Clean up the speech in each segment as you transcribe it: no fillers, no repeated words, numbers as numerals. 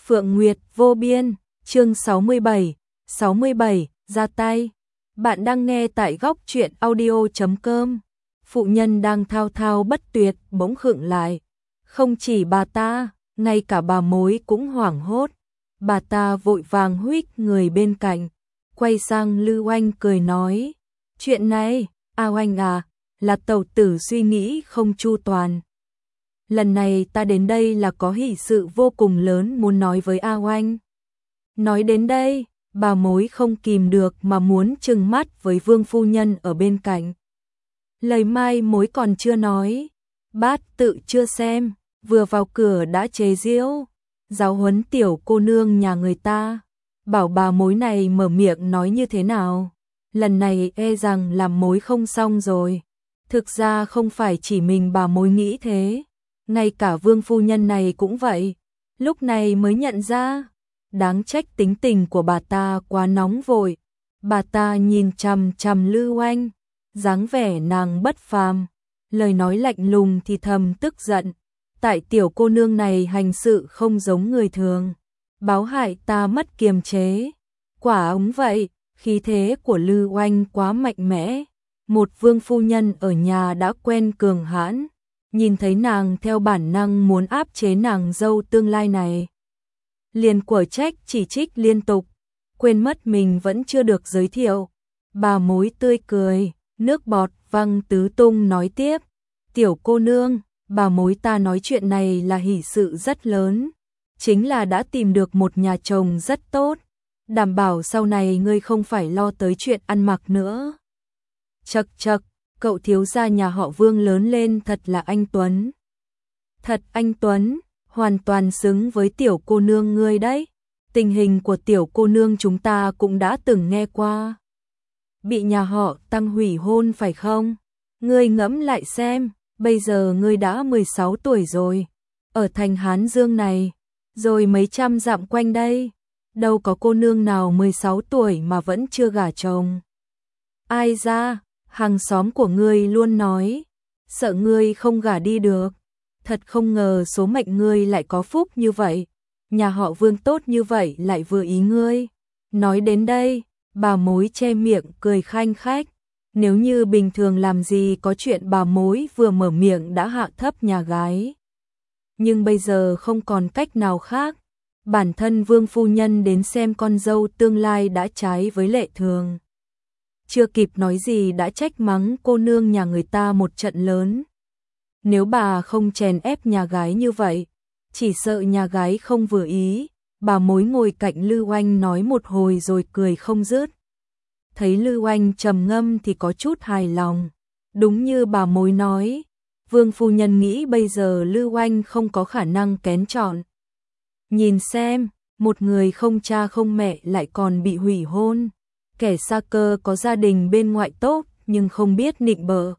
Phượng Nguyệt vô biên, chương 67, ra tay. Bạn đang nghe tại góc truyện audio.com. Phụ nhân đang thao thao bất tuyệt bỗng khựng lại. Không chỉ bà ta, ngay cả bà mối cũng hoảng hốt. Bà ta vội vàng huých người bên cạnh, quay sang Lư Oanh cười nói. Chuyện này, A Oanh à, là tẩu tử suy nghĩ không chu toàn. Lần này ta đến đây là có hỷ sự vô cùng lớn muốn nói với A Oanh. Nói đến đây, bà mối không kìm được mà muốn trừng mắt với Vương phu nhân ở bên cạnh. Lời mai mối còn chưa nói, bát tự chưa xem, vừa vào cửa đã chế giễu, giáo huấn tiểu cô nương nhà người ta. Bảo bà mối này mở miệng nói như thế nào, lần này e rằng làm mối không xong rồi. Thực ra không phải chỉ mình bà mối nghĩ thế, ngay cả Vương phu nhân này cũng vậy. Lúc này mới nhận ra, đáng trách tính tình của bà ta quá nóng vội. Bà ta nhìn chằm chằm Lư Oanh, dáng vẻ nàng bất phàm, lời nói lạnh lùng thì thầm tức giận. Tại tiểu cô nương này hành sự không giống người thường, báo hại ta mất kiềm chế. Quả ống vậy, khí thế của Lư Oanh quá mạnh mẽ. Một vương phu nhân ở nhà đã quen cường hãn, nhìn thấy nàng theo bản năng muốn áp chế nàng dâu tương lai này. Liền quở trách chỉ trích liên tục, quên mất mình vẫn chưa được giới thiệu. Bà mối tươi cười, nước bọt văng tứ tung nói tiếp. Tiểu cô nương, bà mối ta nói chuyện này là hỷ sự rất lớn. Chính là đã tìm được một nhà chồng rất tốt, đảm bảo sau này ngươi không phải lo tới chuyện ăn mặc nữa. Chậc chậc, cậu thiếu gia nhà họ Vương lớn lên thật là anh tuấn. Thật anh tuấn, hoàn toàn xứng với tiểu cô nương ngươi đấy. Tình hình của tiểu cô nương chúng ta cũng đã từng nghe qua. Bị nhà họ Tăng hủy hôn phải không? Ngươi ngẫm lại xem, bây giờ ngươi đã 16 tuổi rồi. Ở thành Hán Dương này, rồi mấy trăm dặm quanh đây, đâu có cô nương nào 16 tuổi mà vẫn chưa gả chồng. Ai ra, hàng xóm của ngươi luôn nói, sợ ngươi không gả đi được. Thật không ngờ số mệnh ngươi lại có phúc như vậy, nhà họ Vương tốt như vậy lại vừa ý ngươi. Nói đến đây, bà mối che miệng cười khanh khách. Nếu như bình thường làm gì có chuyện bà mối vừa mở miệng đã hạ thấp nhà gái. Nhưng bây giờ không còn cách nào khác, bản thân Vương phu nhân đến xem con dâu tương lai đã trái với lệ thường. Chưa kịp nói gì đã trách mắng cô nương nhà người ta một trận lớn. Nếu bà không chèn ép nhà gái như vậy, chỉ sợ nhà gái không vừa ý. Bà mối ngồi cạnh Lư Oanh nói một hồi rồi cười không dứt. Thấy Lư Oanh trầm ngâm thì có chút hài lòng. Đúng như bà mối nói, Vương phu nhân nghĩ bây giờ Lư Oanh không có khả năng kén chọn. Nhìn xem, một người không cha không mẹ lại còn bị hủy hôn. Kẻ xa cơ có gia đình bên ngoại tốt nhưng không biết nịnh bợ.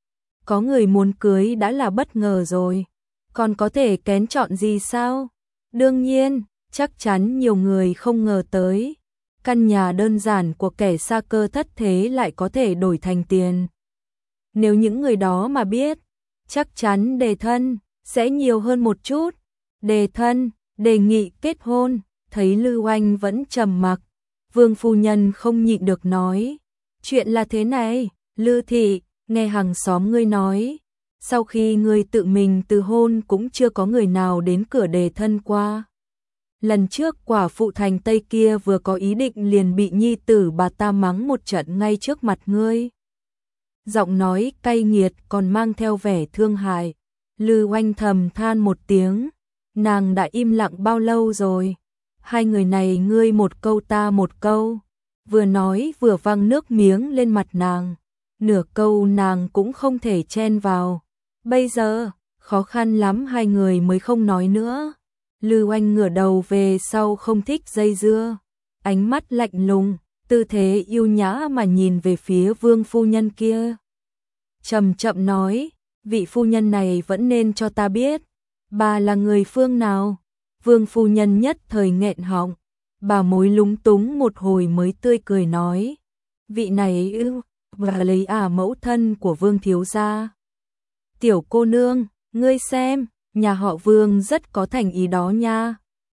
Có người muốn cưới đã là bất ngờ rồi, còn có thể kén chọn gì sao? Đương nhiên, chắc chắn nhiều người không ngờ tới. Căn nhà đơn giản của kẻ xa cơ thất thế lại có thể đổi thành tiền. Nếu những người đó mà biết, chắc chắn đề thân sẽ nhiều hơn một chút. Đề thân, đề nghị kết hôn. Thấy Lư Oanh vẫn trầm mặc, Vương phu nhân không nhịn được nói. Chuyện là thế này, Lư thị, nghe hàng xóm ngươi nói, sau khi ngươi tự mình từ hôn cũng chưa có người nào đến cửa đề thân qua. Lần trước quả phụ thành Tây kia vừa có ý định liền bị nhi tử bà ta mắng một trận ngay trước mặt ngươi. Giọng nói cay nghiệt còn mang theo vẻ thương hại. Lư Oanh thầm than một tiếng, nàng đã im lặng bao lâu rồi? Hai người này ngươi một câu ta một câu, vừa nói vừa văng nước miếng lên mặt nàng. Nửa câu nàng cũng không thể chen vào. Bây giờ, khó khăn lắm hai người mới không nói nữa. Lư Oanh ngửa đầu về sau không thích dây dưa, ánh mắt lạnh lùng, tư thế yêu nhã mà nhìn về phía Vương phu nhân kia. Chậm chậm nói, vị phu nhân này vẫn nên cho ta biết, bà là người phương nào? Vương phu nhân nhất thời nghẹn họng, bà mối lúng túng một hồi mới tươi cười nói, vị này và lấy mẫu thân của Vương thiếu gia. Tiểu cô nương, ngươi xem, nhà họ Vương rất có thành ý đó nha.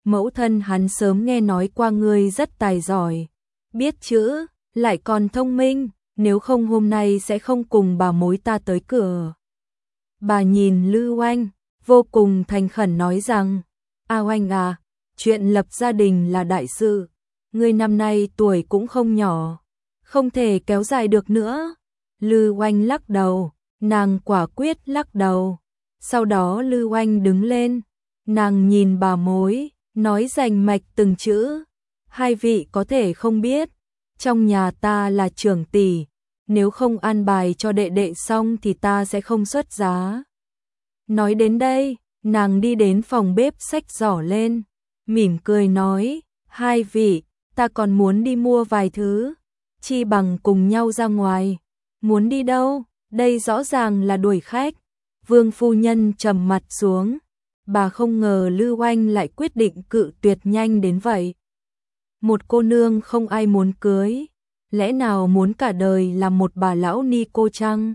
mẫu thân hắn sớm nghe nói qua ngươi rất tài giỏi, biết chữ, lại còn thông minh, nếu không hôm nay sẽ không cùng bà mối ta tới cửa. Bà nhìn Lư Oanh, vô cùng thành khẩn nói rằng, A Oanh à, chuyện lập gia đình là đại sự, ngươi năm nay tuổi cũng không nhỏ, không thể kéo dài được nữa. Lư Oanh lắc đầu, nàng quả quyết lắc đầu. Sau đó Lư Oanh đứng lên, nàng nhìn bà mối, nói rành mạch từng chữ. Hai vị có thể không biết, trong nhà ta là trưởng tỷ, nếu không an bài cho đệ đệ xong thì ta sẽ không xuất giá. Nói đến đây, nàng đi đến phòng bếp xách giỏ lên, mỉm cười nói, hai vị, ta còn muốn đi mua vài thứ, chi bằng cùng nhau ra ngoài. Muốn đi đâu? Đây rõ ràng là đuổi khách. Vương phu nhân trầm mặt xuống, bà không ngờ Lư Oanh lại quyết định cự tuyệt nhanh đến vậy. Một cô nương không ai muốn cưới, lẽ nào muốn cả đời làm một bà lão ni cô chăng?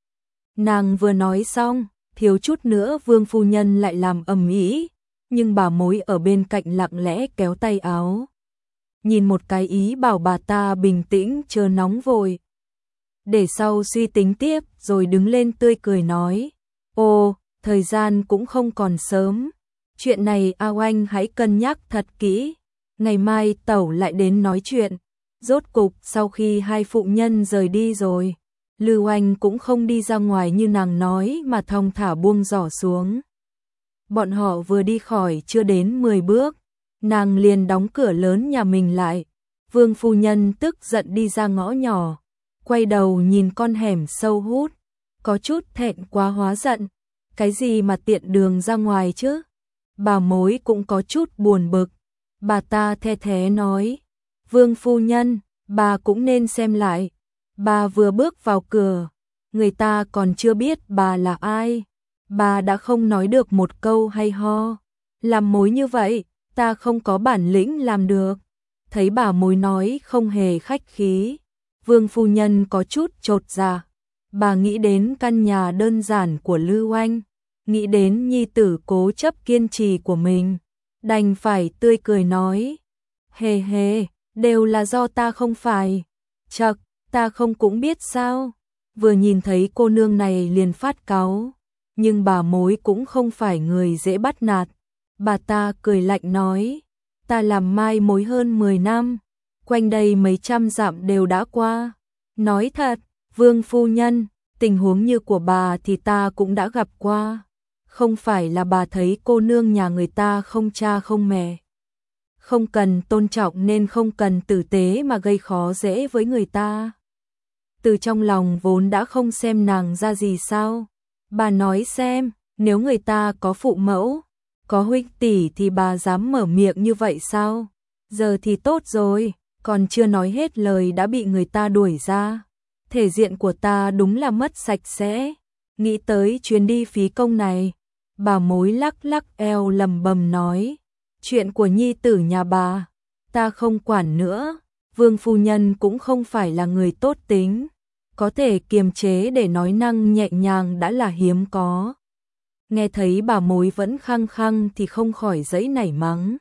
Nàng vừa nói xong, thiếu chút nữa Vương phu nhân lại làm ầm ĩ, nhưng bà mối ở bên cạnh lặng lẽ kéo tay áo. Nhìn một cái ý bảo bà ta bình tĩnh chớ nóng vội. Để sau suy tính tiếp rồi đứng lên tươi cười nói, ồ, thời gian cũng không còn sớm, chuyện này A Oanh hãy cân nhắc thật kỹ, ngày mai tẩu lại đến nói chuyện. Rốt cục sau khi hai phụ nhân rời đi rồi, Lư Oanh cũng không đi ra ngoài như nàng nói mà thong thả buông giỏ xuống. Bọn họ vừa đi khỏi chưa đến 10 bước, nàng liền đóng cửa lớn nhà mình lại. Vương phu nhân tức giận đi ra ngõ nhỏ, quay đầu nhìn con hẻm sâu hút, có chút thẹn quá hóa giận, cái gì mà tiện đường ra ngoài chứ? Bà mối cũng có chút buồn bực, bà ta the thé nói, Vương phu nhân, bà cũng nên xem lại, bà vừa bước vào cửa, người ta còn chưa biết bà là ai, bà đã không nói được một câu hay ho, làm mối như vậy, ta không có bản lĩnh làm được. Thấy bà mối nói không hề khách khí, Vương phu nhân có chút chột dạ. Bà nghĩ đến căn nhà đơn giản của Lư Oanh, nghĩ đến nhi tử cố chấp kiên trì của mình, đành phải tươi cười nói, hề hề, đều là do ta không phải. Chậc, ta không cũng biết sao. Vừa nhìn thấy cô nương này liền phát cáu, nhưng bà mối cũng không phải người dễ bắt nạt. Bà ta cười lạnh nói, ta làm mai mối hơn 10 năm, quanh đây mấy trăm dặm đều đã qua. Nói thật, Vương phu nhân, tình huống như của bà thì ta cũng đã gặp qua. Không phải là bà thấy cô nương nhà người ta không cha không mẹ, không cần tôn trọng nên không cần tử tế mà gây khó dễ với người ta. Từ trong lòng vốn đã không xem nàng ra gì sao. Bà nói xem, nếu người ta có phụ mẫu, có huynh tỷ thì bà dám mở miệng như vậy sao? Giờ thì tốt rồi, còn chưa nói hết lời đã bị người ta đuổi ra. Thể diện của ta đúng là mất sạch sẽ. Nghĩ tới chuyến đi phí công này, bà mối lắc lắc eo lầm bầm nói, chuyện của nhi tử nhà bà, ta không quản nữa. Vương phu nhân cũng không phải là người tốt tính, có thể kiềm chế để nói năng nhẹ nhàng đã là hiếm có. Nghe thấy bà mối vẫn khăng khăng thì không khỏi giãy nảy mắng.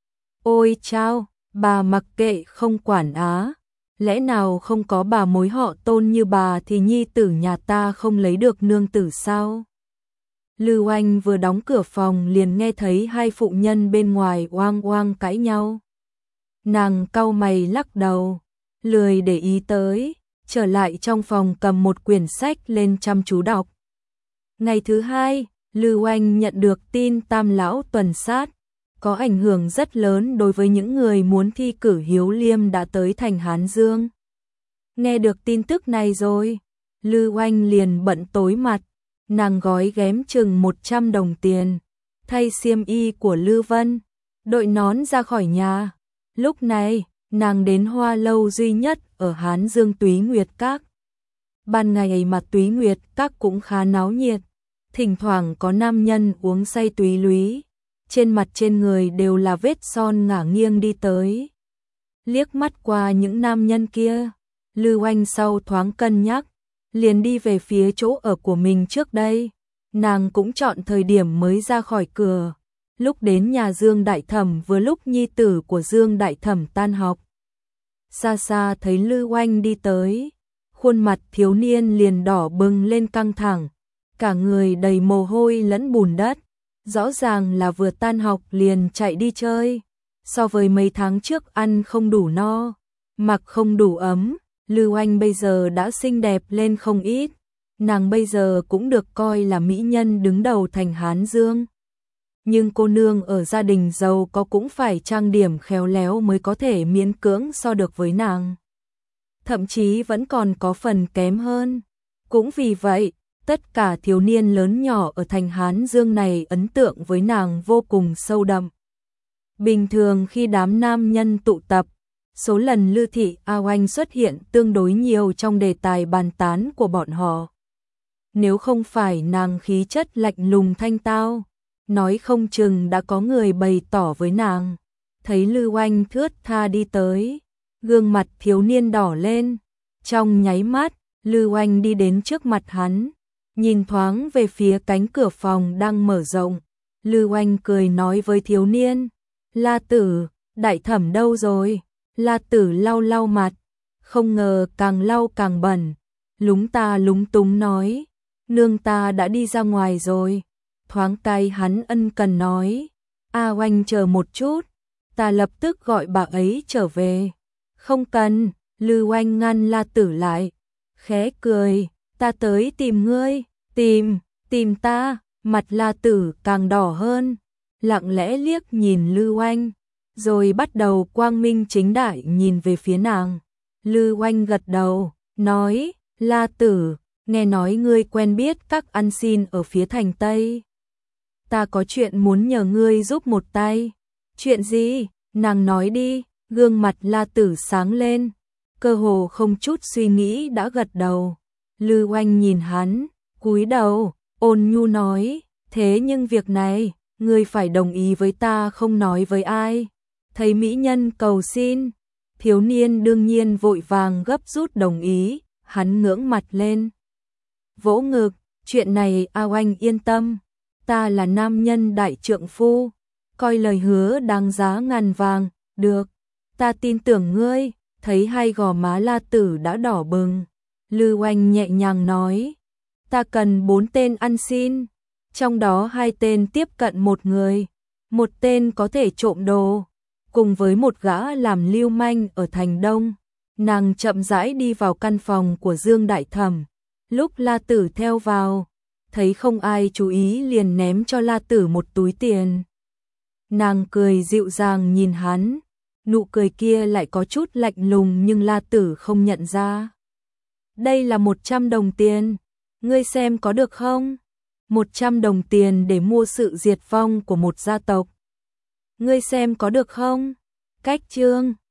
Ôi chao, bà mặc kệ không quản á, lẽ nào không có bà mối họ Tôn như bà thì nhi tử nhà ta không lấy được nương tử sao? Lư Oanh vừa đóng cửa phòng liền nghe thấy hai phụ nhân bên ngoài oang oang cãi nhau. Nàng cau mày lắc đầu, lười để ý tới, trở lại trong phòng cầm một quyển sách lên chăm chú đọc. Ngày thứ hai, Lư Oanh nhận được tin Tam lão tuần sát, có ảnh hưởng rất lớn đối với những người muốn thi cử Hiếu Liêm đã tới thành Hán Dương. Nghe được tin tức này rồi, Lư Oanh liền bận tối mặt, nàng gói ghém chừng 100 đồng tiền, thay xiêm y của Lư Vân, đội nón ra khỏi nhà. Lúc này, nàng đến hoa lâu duy nhất ở Hán Dương Túy Nguyệt Các. Ban ngày mà Túy Nguyệt Các cũng khá náo nhiệt, thỉnh thoảng có nam nhân uống say túy lúy, trên mặt trên người đều là vết son ngả nghiêng đi tới. Liếc mắt qua những nam nhân kia, Lư Oanh sau thoáng cân nhắc, liền đi về phía chỗ ở của mình trước đây. Nàng cũng chọn thời điểm mới ra khỏi cửa, Lúc đến nhà Dương Đại Thẩm vừa lúc nhi tử của Dương Đại Thẩm tan học. Xa xa thấy Lư Oanh đi tới, khuôn mặt thiếu niên liền đỏ bừng lên căng thẳng, cả người đầy mồ hôi lẫn bùn đất, rõ ràng là vừa tan học liền chạy đi chơi. So với mấy tháng trước ăn không đủ no, mặc không đủ ấm, Lư Oanh bây giờ đã xinh đẹp lên không ít, nàng bây giờ cũng được coi là mỹ nhân đứng đầu thành Hán Dương. Nhưng cô nương ở gia đình giàu có cũng phải trang điểm khéo léo mới có thể miễn cưỡng so được với nàng. Thậm chí vẫn còn có phần kém hơn. Cũng vì vậy, tất cả thiếu niên lớn nhỏ ở thành Hán Dương này ấn tượng với nàng vô cùng sâu đậm. Bình thường khi đám nam nhân tụ tập, số lần Lư Thị A Oanh xuất hiện tương đối nhiều trong đề tài bàn tán của bọn họ. Nếu không phải nàng khí chất lạnh lùng thanh tao, nói không chừng đã có người bày tỏ với nàng. Thấy Lư Oanh thướt tha đi tới, gương mặt thiếu niên đỏ lên. Trong nháy mắt, Lư Oanh đi đến trước mặt hắn, nhìn thoáng về phía cánh cửa phòng đang mở rộng. Lư Oanh cười nói với thiếu niên, La Tử, Đại Thẩm đâu rồi? La Tử lau lau mặt, không ngờ càng lau càng bẩn, lúng ta lúng túng nói, nương ta đã đi ra ngoài rồi. Thoáng tay hắn ân cần nói, A Oanh chờ một chút, ta lập tức gọi bà ấy trở về. Không cần, Lư Oanh ngăn La Tử lại, khẽ cười, ta tới tìm ngươi. Tìm ta. Mặt La Tử càng đỏ hơn, lặng lẽ liếc nhìn Lư Oanh, rồi bắt đầu quang minh chính đại nhìn về phía nàng. Lư Oanh gật đầu, nói, La Tử, nghe nói ngươi quen biết các ăn xin ở phía thành Tây. Ta có chuyện muốn nhờ ngươi giúp một tay. Chuyện gì? Nàng nói đi. Gương mặt La Tử sáng lên, cơ hồ không chút suy nghĩ đã gật đầu. Lư Oanh nhìn hắn, cúi đầu, ôn nhu nói, thế nhưng việc này, ngươi phải đồng ý với ta, không nói với ai. Thấy mỹ nhân cầu xin, thiếu niên đương nhiên vội vàng gấp rút đồng ý, hắn ngưỡng mặt lên, vỗ ngực, chuyện này A Oanh yên tâm, ta là nam nhân đại trượng phu, coi lời hứa đáng giá ngàn vàng, được, ta tin tưởng ngươi. Thấy hai gò má La Tử đã đỏ bừng, Lư Oanh nhẹ nhàng nói, ta cần 4 tên ăn xin, trong đó 2 tên tiếp cận một người, 1 tên có thể trộm đồ, cùng với một gã làm lưu manh ở thành Đông. Nàng chậm rãi đi vào căn phòng của Dương Đại Thẩm, lúc La Tử theo vào, thấy không ai chú ý liền ném cho La Tử một túi tiền. Nàng cười dịu dàng nhìn hắn, nụ cười kia lại có chút lạnh lùng nhưng La Tử không nhận ra. Đây là 100 đồng tiền, ngươi xem có được không? 100 đồng tiền để mua sự diệt vong của một gia tộc. Ngươi xem có được không? Cách chương